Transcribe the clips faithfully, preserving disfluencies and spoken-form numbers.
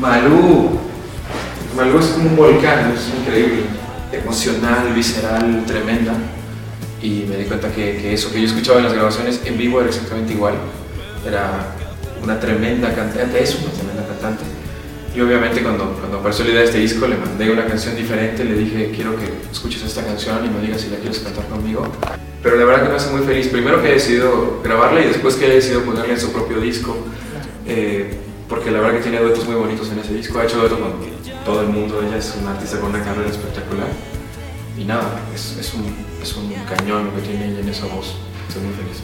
Malú. Malú es como un volcán, es increíble, emocional, visceral, tremenda. Y me di cuenta que, que eso que yo escuchaba en las grabaciones en vivo era exactamente igual. Era una tremenda cantante, es una tremenda cantante. Y obviamente cuando, cuando apareció la idea de este disco le mandé una canción diferente, le dije quiero que escuches esta canción y me digas si la quieres cantar conmigo. Pero la verdad que me hace muy feliz, primero que he decidido grabarla y después que he decidido ponerla en su propio disco. Eh, porque la verdad que tiene duetos muy bonitos en ese disco, ha hecho duetos con todo el mundo, ella es una artista con una carrera espectacular. Y nada, es, es, un, es un cañón lo que tiene ella en esa voz, estoy muy feliz.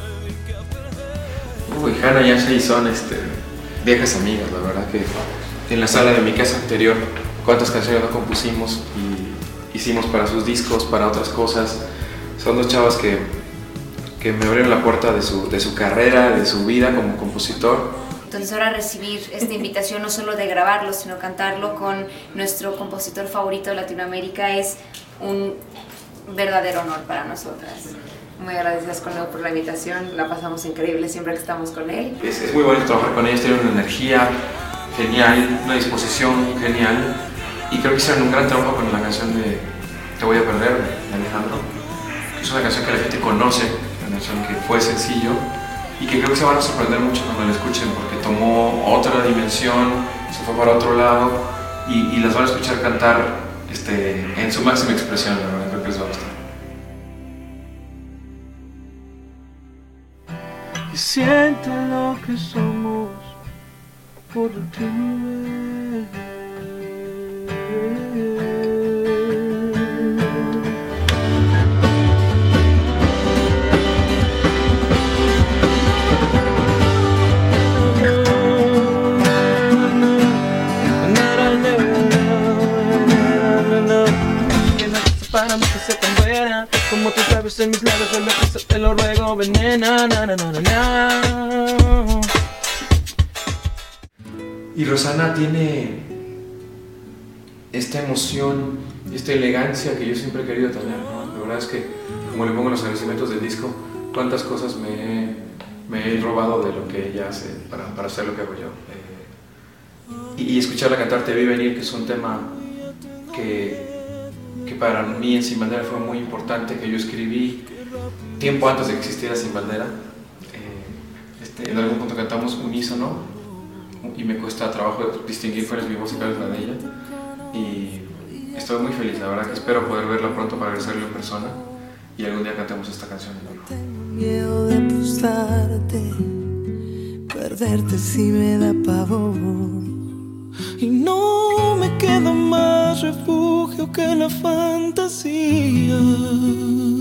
Uy, Hannah y Ashley son este, viejas amigas, la verdad que en la sala de mi casa anterior, cuántas canciones no compusimos y hicimos para sus discos, para otras cosas. Son dos chavas que, que me abrieron la puerta de su, de su carrera, de su vida como compositor. Entonces ahora recibir esta invitación no solo de grabarlo, sino cantarlo con nuestro compositor favorito de Latinoamérica es un verdadero honor para nosotras. Muy agradecidas con Leo por la invitación, la pasamos increíble siempre que estamos con él. Es, es muy bonito trabajar con ellos, tienen una energía genial, una disposición genial y creo que hicieron un gran trabajo con la canción de Te voy a perder de Alejandro. Es una canción que la gente conoce, una canción que fue sencillo y que creo que se van a sorprender mucho cuando la escuchen porque tomó otra dimensión, se fue para otro lado y, y las van a escuchar cantar este, en su máxima expresión, la verdad, creo que les va a gustar. Y siente lo que somos por última vez. Para mí que sea tan buena como tus labios en mis labios, es lo que se te lo ruego, venena, na, na, na, na, na. Y Rosana tiene esta emoción, esta elegancia que yo siempre he querido tener, ¿no? La verdad es que, como le pongo en los agradecimientos del disco, cuántas cosas me he, me he robado de lo que ella hace para, para hacer lo que hago yo. Eh, y, y escucharla cantar Te vi venir, que es un tema que... que para mí en Sin Bandera fue muy importante, que yo escribí tiempo antes de que existiera Sin Bandera. Eh, este, en algún punto cantamos unísono y me cuesta trabajo distinguir cuál es mi voz y cuál es la de ella. Y estoy muy feliz, la verdad que espero poder verla pronto para agradecerle en persona y algún día cantemos esta canción en vivo. Tengo miedo de apostarte, perderte si me da pavor. Y no me queda más refugio que la fantasía.